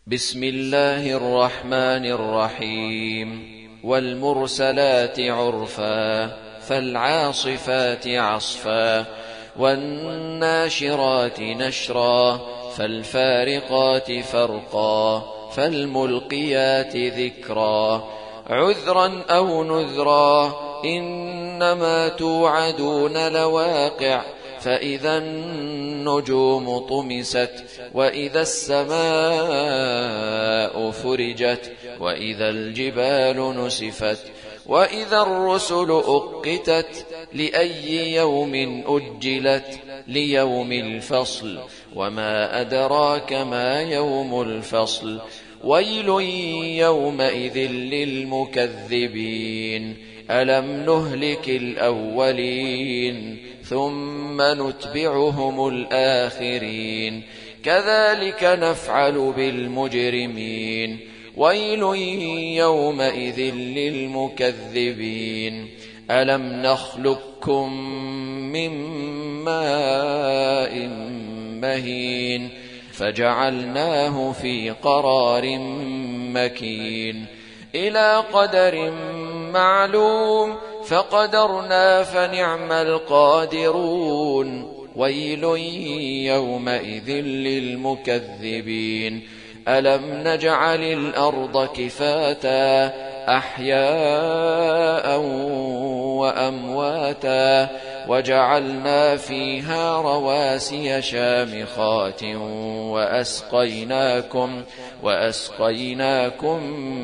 بسم الله الرحمن الرحيم والمرسلات عرفا فالعاصفات عصفا والناشرات نشرا فالفارقات فرقا فالملقيات ذكرا عذرا أو نذرا إنما توعدون لواقع فإذا النجوم طمست وإذا السماء فرجت وإذا الجبال نسفت وإذا الرسل أقتت لأي يوم أجلت ليوم الفصل وما أدراك ما يوم الفصل ويل يومئذ للمكذبين ألم نهلك الأولين ثم نتبعهم الآخرين كذلك نفعل بالمجرمين ويل يومئذ للمكذبين ألم نخلقكم من ماء مهين فجعلناه في قرار مكين إلى قدر معلوم فقدرنا فنعم القادرون ويل يومئذ للمكذبين ألم نجعل الأرض كفاتا أحياء وأمواتا وجعلنا فيها رواسي شامخات وأسقيناكم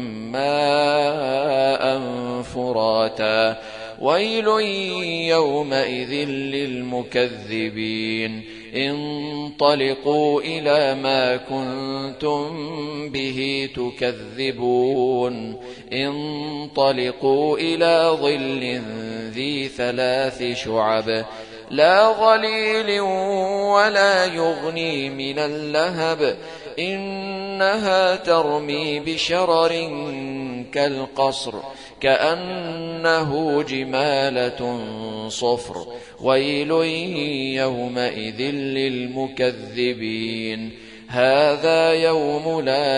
ماء فراتا ويل يومئذ للمكذبين انطلقوا إلى ما كنتم به تكذبون انطلقوا إلى ظل ذي 3 شعب لا ظليل ولا يغني من اللهب إنها ترمي بشرر كالقصر كأنه جمالة صفر ويل يومئذ للمكذبين هذا يوم لا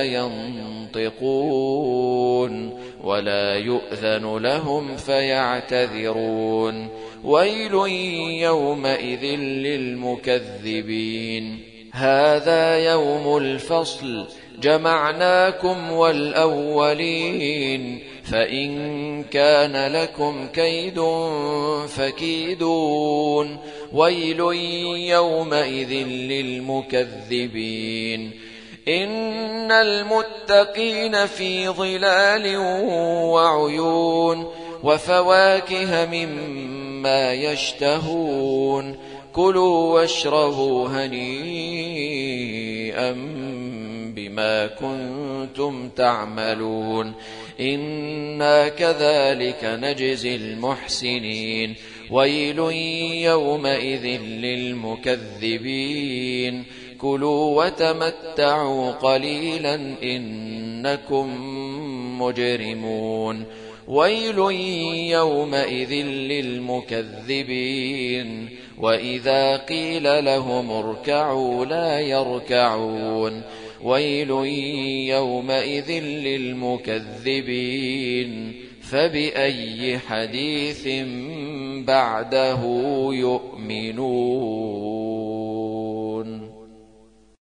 ينطقون ولا يؤذن لهم فيعتذرون ويل يومئذ للمكذبين هذا يوم الفصل جمعناكم والأولين فإن كان لكم كيد فكيدون ويل يومئذ للمكذبين إن المتقين في ظلال وعيون وفواكه مما يشتهون كلوا واشربوا هنيئا بما كنتم تعملون إنا كذلك نجزي المحسنين ويل يومئذ للمكذبين كلوا وتمتعوا قليلا إنكم مجرمون ويل يومئذ للمكذبين وإذا قيل لهم اركعوا لا يركعون ويل يومئذ للمكذبين فبأي حديث بعده يؤمنون